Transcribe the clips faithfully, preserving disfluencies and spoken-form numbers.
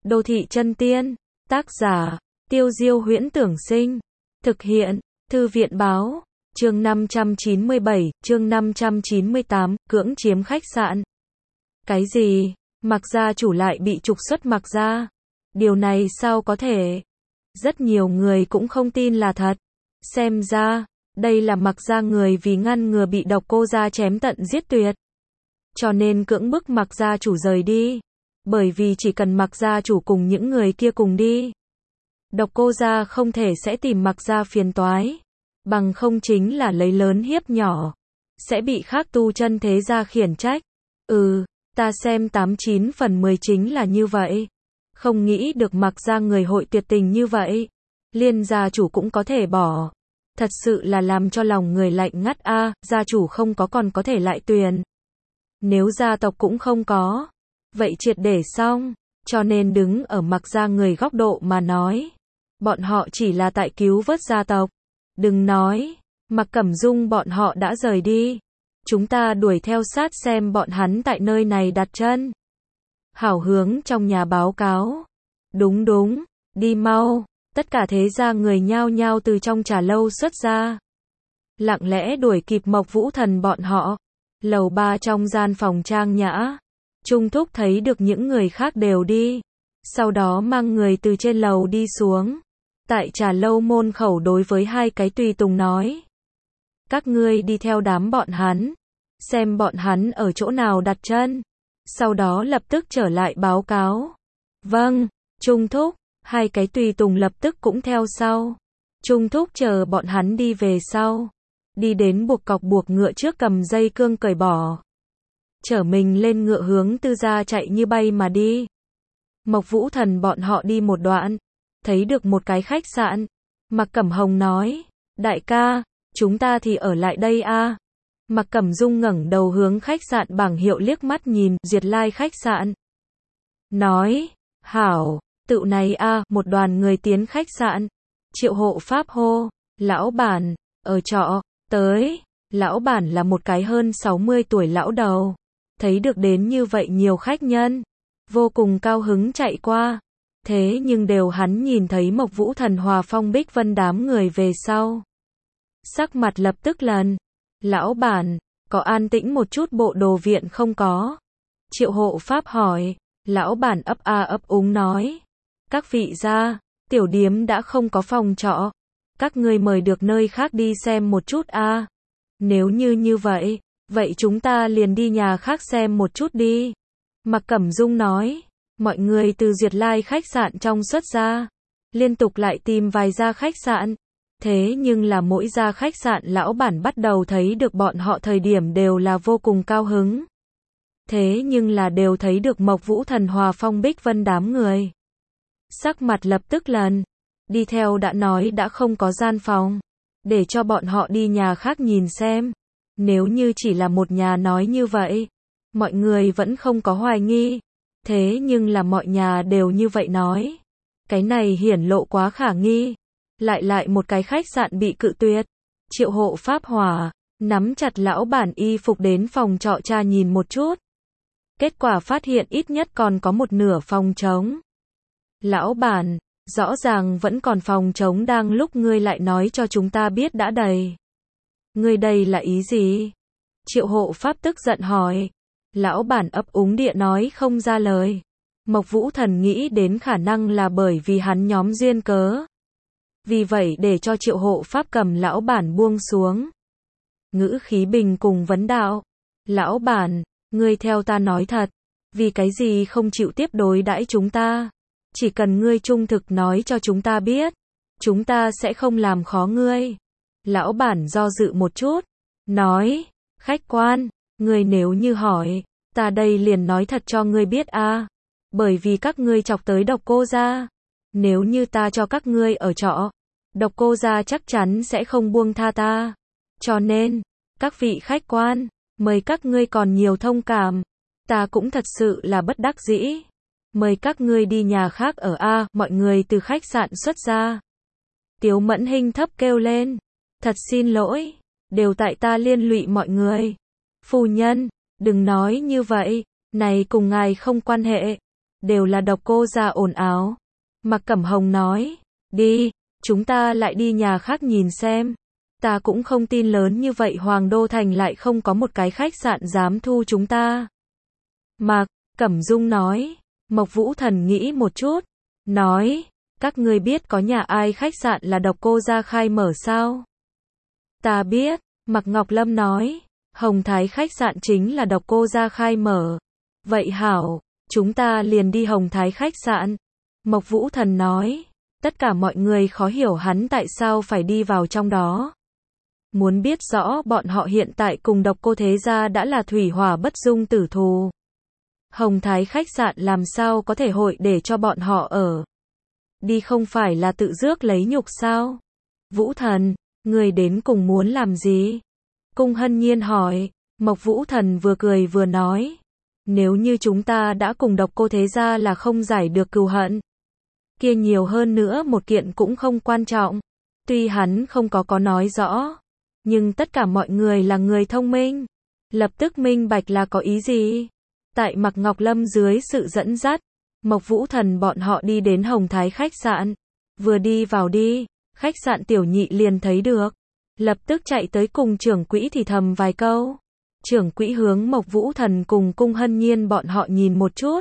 Đô thị chân tiên, tác giả, Tiêu Diêu Huyễn Tưởng Sinh, thực hiện, Thư viện Báo, chương năm trăm chín mươi bảy, chương năm trăm chín mươi tám, cưỡng chiếm khách sạn. Cái gì? Mạc gia chủ lại bị trục xuất Mạc gia? Điều này sao có thể? Rất nhiều người cũng không tin là thật. Xem ra, đây là Mạc gia người vì ngăn ngừa bị Độc Cô gia chém tận giết tuyệt, cho nên cưỡng bức Mạc gia chủ rời đi. Bởi vì chỉ cần Mạc gia chủ cùng những người kia cùng đi, Độc Cô gia không thể sẽ tìm Mạc gia phiền toái, bằng không chính là lấy lớn hiếp nhỏ, sẽ bị khác tu chân thế gia khiển trách. Ừ, ta xem tám chín phần mười chính là như vậy. Không nghĩ được Mạc gia người hội tuyệt tình như vậy, liên gia chủ cũng có thể bỏ. Thật sự là làm cho lòng người lạnh ngắt a, à, gia chủ không có còn có thể lại tuyền. Nếu gia tộc cũng không có, vậy triệt để xong. Cho nên đứng ở Mạc gia người góc độ mà nói, bọn họ chỉ là tại cứu vớt gia tộc. Đừng nói, Mạc Cẩm Dung bọn họ đã rời đi, chúng ta đuổi theo sát xem bọn hắn tại nơi này đặt chân. Hảo Hướng trong nhà báo cáo. Đúng đúng, đi mau. Tất cả thế gia người nhao nhao từ trong trà lâu xuất ra, lặng lẽ đuổi kịp Mộc Vũ Thần bọn họ. Lầu ba trong gian phòng trang nhã, Trung Thúc thấy được những người khác đều đi, sau đó mang người từ trên lầu đi xuống. Tại trà lâu môn khẩu đối với hai cái tùy tùng nói, các ngươi đi theo đám bọn hắn, xem bọn hắn ở chỗ nào đặt chân, sau đó lập tức trở lại báo cáo. Vâng, Trung Thúc. Hai cái tùy tùng lập tức cũng theo sau. Trung Thúc chờ bọn hắn đi về sau, đi đến buộc cọc buộc ngựa trước cầm dây cương cởi bỏ, chở mình lên ngựa hướng Tư gia chạy như bay mà đi. Mộc Vũ Thần bọn họ đi một đoạn, thấy được một cái khách sạn. Mạc Cẩm Hồng nói, đại ca, chúng ta thì ở lại đây a. À. Mạc Cẩm Dung ngẩng đầu hướng khách sạn bảng hiệu liếc mắt nhìn, Duyệt Lai khách sạn. Nói, hảo. Tự này a, à, một đoàn người tiến khách sạn. Triệu Hộ Pháp hô, lão bản, ở trọ, tới. Lão bản là một cái hơn sáu mươi tuổi lão đầu, thấy được đến như vậy nhiều khách nhân, vô cùng cao hứng chạy qua. Thế nhưng đều hắn nhìn thấy Mộc Vũ Thần Hòa Phong Bích Vân đám người về sau, sắc mặt lập tức lần. Lão bản, có an tĩnh một chút bộ đồ viện không có? Triệu Hộ Pháp hỏi. Lão bản ấp a ấp úng nói, các vị gia, tiểu điếm đã không có phòng trọ, các ngươi mời được nơi khác đi xem một chút a. À. Nếu như như vậy, vậy chúng ta liền đi nhà khác xem một chút đi. Mạc Cẩm Dung nói, mọi người từ Duyệt Lai khách sạn trong xuất ra, liên tục lại tìm vài gia khách sạn. Thế nhưng là mỗi gia khách sạn lão bản bắt đầu thấy được bọn họ thời điểm đều là vô cùng cao hứng. Thế nhưng là đều thấy được Mộc Vũ Thần Hòa Phong Bích Vân đám người, sắc mặt lập tức lần. Đi theo đã nói đã không có gian phòng, để cho bọn họ đi nhà khác nhìn xem. Nếu như chỉ là một nhà nói như vậy, mọi người vẫn không có hoài nghi. Thế nhưng là mọi nhà đều như vậy nói, cái này hiển lộ quá khả nghi. Lại lại một cái khách sạn bị cự tuyệt. Triệu Hộ Pháp hỏa, nắm chặt lão bản y phục đến phòng trọ tra nhìn một chút. Kết quả phát hiện ít nhất còn có một nửa phòng trống. Lão bản, rõ ràng vẫn còn phòng trống, đang lúc ngươi lại nói cho chúng ta biết đã đầy. Ngươi đây là ý gì? Triệu Hộ Pháp tức giận hỏi. Lão bản ấp úng địa nói không ra lời. Mộc Vũ Thần nghĩ đến khả năng là bởi vì hắn nhóm duyên cớ. Vì vậy để cho Triệu Hộ Pháp cầm lão bản buông xuống. Ngữ khí bình cùng vấn đạo. Lão bản, ngươi theo ta nói thật, vì cái gì không chịu tiếp đối đãi chúng ta? Chỉ cần ngươi trung thực nói cho chúng ta biết, chúng ta sẽ không làm khó ngươi. Lão bản do dự một chút, nói, khách quan, ngươi nếu như hỏi, ta đây liền nói thật cho ngươi biết a. À, bởi vì các ngươi chọc tới Độc Cô gia, nếu như ta cho các ngươi ở trọ, Độc Cô gia chắc chắn sẽ không buông tha ta. Cho nên, các vị khách quan, mời các ngươi còn nhiều thông cảm, ta cũng thật sự là bất đắc dĩ. Mời các ngươi đi nhà khác ở a. À, mọi người từ khách sạn xuất ra. Tiếu Mẫn Hinh thấp kêu lên, thật xin lỗi, đều tại ta liên lụy mọi người. Phu nhân, đừng nói như vậy, này cùng ngài không quan hệ. đều là độc cô gia ồn ào. Mạc Cẩm Hồng nói, đi, chúng ta lại đi nhà khác nhìn xem. Ta cũng không tin lớn như vậy Hoàng Đô Thành lại không có một cái khách sạn dám thu chúng ta. Mạc Cẩm Dung nói, Mộc Vũ Thần nghĩ một chút, nói, các ngươi biết có nhà ai khách sạn là độc cô gia khai mở sao? Ta biết, Mạc Ngọc Lâm nói, Hồng Thái khách sạn chính là độc cô gia khai mở. Vậy hảo, chúng ta liền đi Hồng Thái khách sạn. Mộc Vũ Thần nói, tất cả mọi người khó hiểu hắn tại sao phải đi vào trong đó. Muốn biết rõ bọn họ hiện tại cùng độc cô thế gia đã là thủy hỏa bất dung tử thù. Hồng Thái khách sạn làm sao có thể hội để cho bọn họ ở. Đi không phải là tự rước lấy nhục sao? Vũ Thần, người đến cùng muốn làm gì? Cung Hân Nhiên hỏi. Mộc Vũ Thần vừa cười vừa nói, nếu như chúng ta đã cùng độc cô thế gia là không giải được cừu hận, kia nhiều hơn nữa một kiện cũng không quan trọng. Tuy hắn không có có nói rõ, nhưng tất cả mọi người là người thông minh, lập tức minh bạch là có ý gì. Tại Mạc Ngọc Lâm dưới sự dẫn dắt, Mộc Vũ Thần bọn họ đi đến Hồng Thái khách sạn. Vừa đi vào đi, khách sạn Tiểu Nhị liền thấy được, lập tức chạy tới cùng trưởng quỹ thì thầm vài câu. Trưởng quỹ hướng Mộc Vũ Thần cùng Cung Hân Nhiên bọn họ nhìn một chút.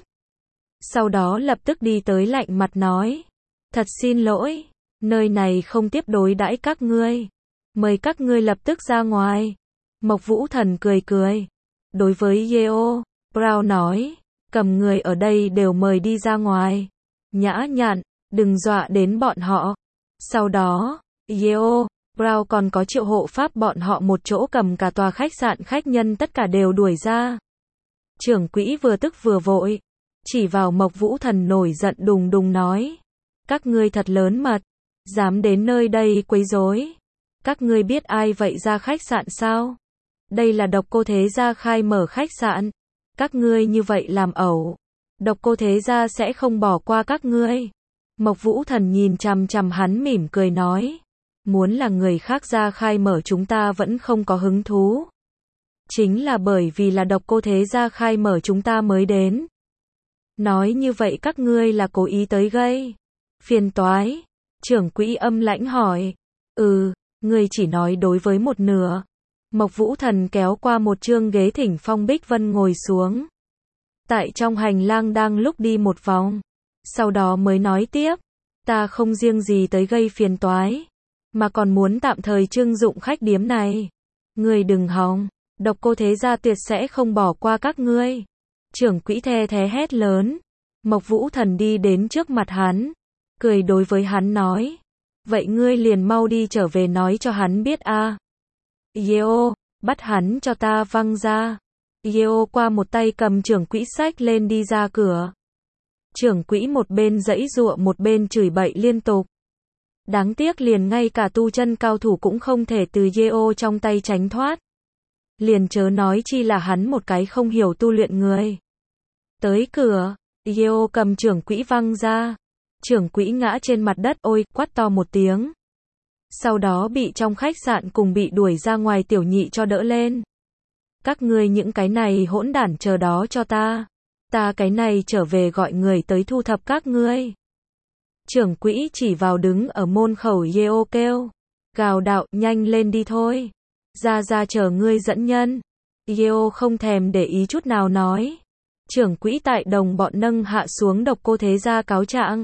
Sau đó lập tức đi tới lạnh mặt nói, thật xin lỗi, nơi này không tiếp đối đãi các ngươi. Mời các ngươi lập tức ra ngoài. Mộc Vũ Thần cười cười. Đối với Yeo Brown nói, cầm người ở đây đều mời đi ra ngoài. Nhã Nhặn, đừng dọa đến bọn họ. Sau đó, Yeo Brown còn có triệu hộ pháp bọn họ một chỗ cầm cả tòa khách sạn khách nhân tất cả đều đuổi ra. Trưởng quỹ vừa tức vừa vội, chỉ vào Mộc Vũ Thần nổi giận đùng đùng nói, các ngươi thật lớn mật, dám đến nơi đây quấy rối. Các ngươi biết ai vậy ra khách sạn sao? Đây là độc cô thế gia khai mở khách sạn. Các ngươi như vậy làm ẩu, độc cô thế gia sẽ không bỏ qua các ngươi. Mộc Vũ Thần nhìn chằm chằm hắn mỉm cười nói, muốn là người khác ra khai mở chúng ta vẫn không có hứng thú. Chính là bởi vì là độc cô thế gia khai mở chúng ta mới đến. Nói như vậy các ngươi là cố ý tới gây phiền toái. Trưởng quỹ âm lãnh hỏi, ừ, ngươi chỉ nói đối với một nửa. Mộc Vũ Thần kéo qua một chương ghế thỉnh Phong Bích Vân ngồi xuống. Tại trong hành lang đang lúc đi một vòng, sau đó mới nói tiếp, ta không riêng gì tới gây phiền toái, mà còn muốn tạm thời trưng dụng khách điếm này. Ngươi đừng hòng, độc cô thế gia tuyệt sẽ không bỏ qua các ngươi. Trưởng quỹ the thế hét lớn. Mộc Vũ Thần đi đến trước mặt hắn, cười đối với hắn nói, vậy ngươi liền mau đi trở về nói cho hắn biết a. À. Yeo, bắt hắn cho ta văng ra. Yeo qua một tay cầm trưởng quỹ sách lên đi ra cửa. Trưởng quỹ một bên giãy giụa một bên chửi bậy liên tục. Đáng tiếc liền ngay cả tu chân cao thủ cũng không thể từ Yeo trong tay tránh thoát. Liền chớ nói chi là hắn một cái không hiểu tu luyện người. Tới cửa, Yeo cầm trưởng quỹ văng ra. Trưởng quỹ ngã trên mặt đất ôi, quát to một tiếng. Sau đó bị trong khách sạn cùng bị đuổi ra ngoài Tiểu Nhị cho đỡ lên. Các ngươi những cái này hỗn đản chờ đó cho ta. Ta cái này trở về gọi người tới thu thập các ngươi. Trưởng quỹ chỉ vào đứng ở môn khẩu Yeo kêu. Gào đạo, nhanh lên đi thôi. Ra ra chờ ngươi dẫn nhân. Yeo không thèm để ý chút nào nói. Trưởng quỹ tại đồng bọn nâng hạ xuống độc cô thế gia cáo trạng.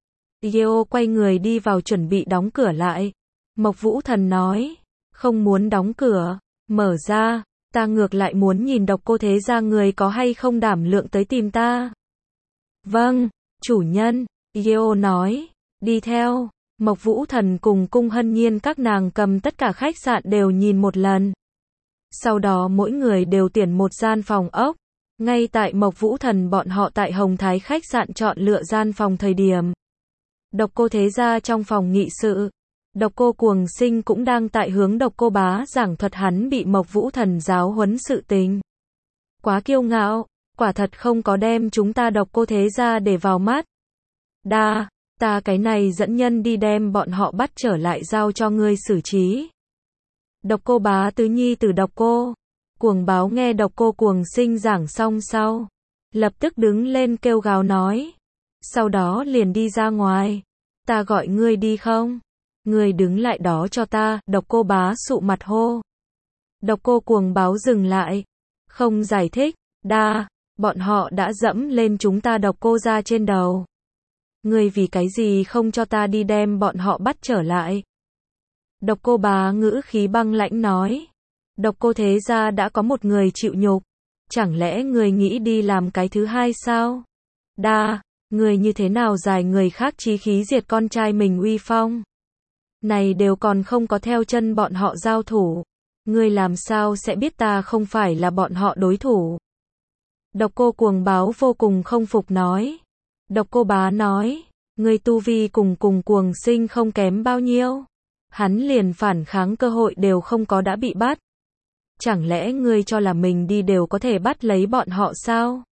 Yeo quay người đi vào chuẩn bị đóng cửa lại. Mộc Vũ Thần nói, không muốn đóng cửa, mở ra, ta ngược lại muốn nhìn độc cô thế gia người có hay không đảm lượng tới tìm ta. Vâng, chủ nhân, Yeo nói, đi theo. Mộc Vũ Thần cùng Cung Hân Nhiên các nàng cầm tất cả khách sạn đều nhìn một lần. Sau đó mỗi người đều tuyển một gian phòng ốc. Ngay tại Mộc Vũ Thần bọn họ tại Hồng Thái khách sạn chọn lựa gian phòng thời điểm. Độc cô thế gia trong phòng nghị sự. Độc cô Cuồng Sinh cũng đang tại hướng độc cô bá giảng thuật hắn bị Mộc Vũ Thần giáo huấn sự tình. Quá kiêu ngạo, quả thật không có đem chúng ta độc cô thế gia để vào mắt. Đa, ta cái này dẫn nhân đi đem bọn họ bắt trở lại giao cho ngươi xử trí. Độc cô bá tứ nhi từ độc cô Cuồng báo nghe độc cô Cuồng Sinh giảng xong sau. lập tức đứng lên kêu gào nói. Sau đó liền đi ra ngoài. Ta gọi ngươi đi không? Ngươi đứng lại đó cho ta, Độc Cô Bá sụ mặt hô. Độc Cô Cuồng Báo dừng lại. Không giải thích, đa, bọn họ đã dẫm lên chúng ta Độc Cô gia trên đầu. Ngươi vì cái gì không cho ta đi đem bọn họ bắt trở lại? Độc Cô Bá ngữ khí băng lãnh nói. Độc Cô thế gia đã có một người chịu nhục. Chẳng lẽ ngươi nghĩ đi làm cái thứ hai sao? Đa, ngươi như thế nào giải người khác chí khí diệt con trai mình uy phong? Này đều còn không có theo chân bọn họ giao thủ. Ngươi làm sao sẽ biết ta không phải là bọn họ đối thủ? Độc Cô Cuồng Báo vô cùng không phục nói. Độc Cô Bá nói, ngươi tu vi cùng cùng Cuồng Sinh không kém bao nhiêu. Hắn liền phản kháng cơ hội đều không có đã bị bắt. Chẳng lẽ ngươi cho là mình đi đều có thể bắt lấy bọn họ sao?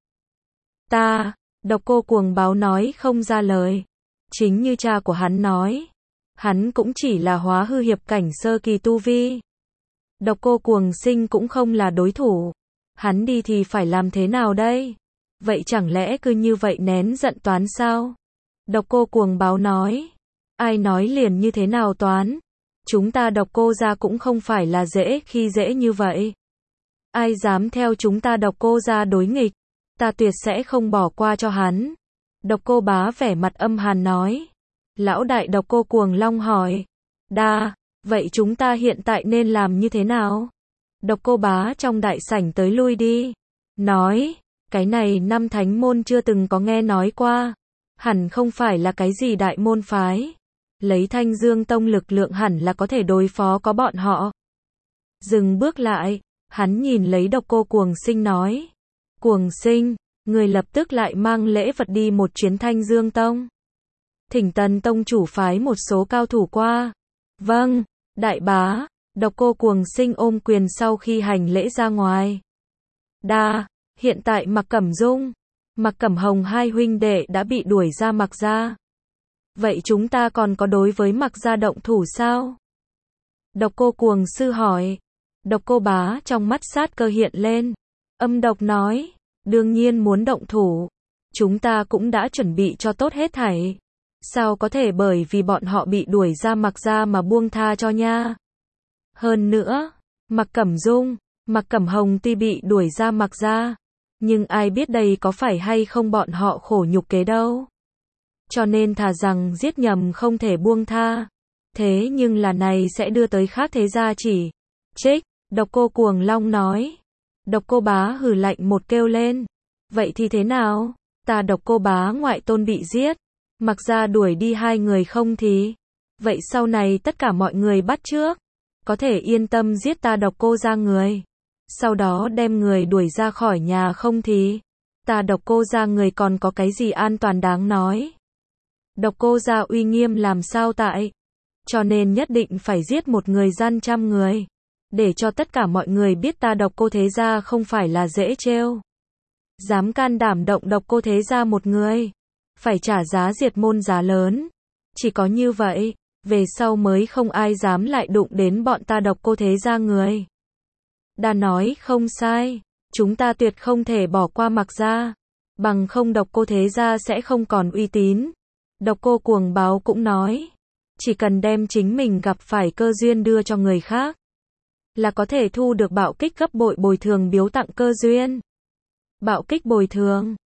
Ta, Độc Cô Cuồng Báo nói không ra lời. Chính như cha của hắn nói. Hắn cũng chỉ là hóa hư hiệp cảnh sơ kỳ tu vi. Độc Cô Cuồng Sinh cũng không là đối thủ. Hắn đi thì phải làm thế nào đây? Vậy chẳng lẽ cứ như vậy nén giận toán sao? Độc Cô Cuồng Báo nói. Ai nói liền như thế nào toán? Chúng ta Độc Cô gia cũng không phải là dễ khi dễ như vậy. Ai dám theo chúng ta Độc Cô gia đối nghịch, ta tuyệt sẽ không bỏ qua cho hắn. Độc Cô Bá vẻ mặt âm hàn nói. Lão đại Độc Cô Cuồng Long hỏi. Đa, vậy chúng ta hiện tại nên làm như thế nào? Độc Cô Bá trong đại sảnh tới lui đi. Nói, cái này năm thánh môn chưa từng có nghe nói qua. Hẳn không phải là cái gì đại môn phái. Lấy Thanh Dương Tông lực lượng hẳn là có thể đối phó có bọn họ. Dừng bước lại, hắn nhìn lấy Độc Cô Cuồng Sinh nói. Cuồng Sinh, người lập tức lại mang lễ vật đi một chuyến Thanh Dương Tông. Thỉnh Tần Tông chủ phái một số cao thủ qua. Vâng, đại bá. Độc Cô Cuồng Sinh ôm quyền sau khi hành lễ ra ngoài. Đa, hiện tại Mạc Cẩm Dung, Mạc Cẩm Hồng hai huynh đệ đã bị đuổi ra Mạc gia. Vậy chúng ta còn có đối với Mạc gia động thủ sao? Độc Cô Cuồng Sư hỏi. Độc Cô Bá trong mắt sát cơ hiện lên. Âm độc nói, đương nhiên muốn động thủ. Chúng ta cũng đã chuẩn bị cho tốt hết thảy. Sao có thể bởi vì bọn họ bị đuổi ra Mạc gia mà buông tha cho nha? Hơn nữa, Mạc Cẩm Dung, Mạc Cẩm Hồng tuy bị đuổi ra Mạc gia, nhưng ai biết đây có phải hay không bọn họ khổ nhục kế đâu. Cho nên thà rằng giết nhầm không thể buông tha. Thế nhưng là này sẽ đưa tới khác thế gia chỉ trích. Độc Cô Cuồng Long nói. Độc Cô Bá hừ lạnh một kêu lên. Vậy thì thế nào? Ta Độc Cô Bá ngoại tôn bị giết, Mạc gia đuổi đi hai người không thì? Vậy sau này tất cả mọi người bắt trước, có thể yên tâm giết ta Độc Cô gia người. Sau đó đem người đuổi ra khỏi nhà không thì? Ta Độc Cô gia người còn có cái gì an toàn đáng nói? Độc Cô gia uy nghiêm làm sao tại? Cho nên nhất định phải giết một người gian trăm người. Để cho tất cả mọi người biết ta Độc Cô thế gia không phải là dễ trêu. Dám can đảm động Độc Cô thế gia một người, phải trả giá diệt môn giá lớn. Chỉ có như vậy, về sau mới không ai dám lại đụng đến bọn ta Độc Cô thế gia người. Đa nói không sai, chúng ta tuyệt không thể bỏ qua Mạc gia, bằng không Độc Cô thế gia sẽ không còn uy tín. Độc Cô Cuồng Báo cũng nói, chỉ cần đem chính mình gặp phải cơ duyên đưa cho người khác, là có thể thu được bạo kích gấp bội bồi thường biếu tặng cơ duyên. Bạo kích bồi thường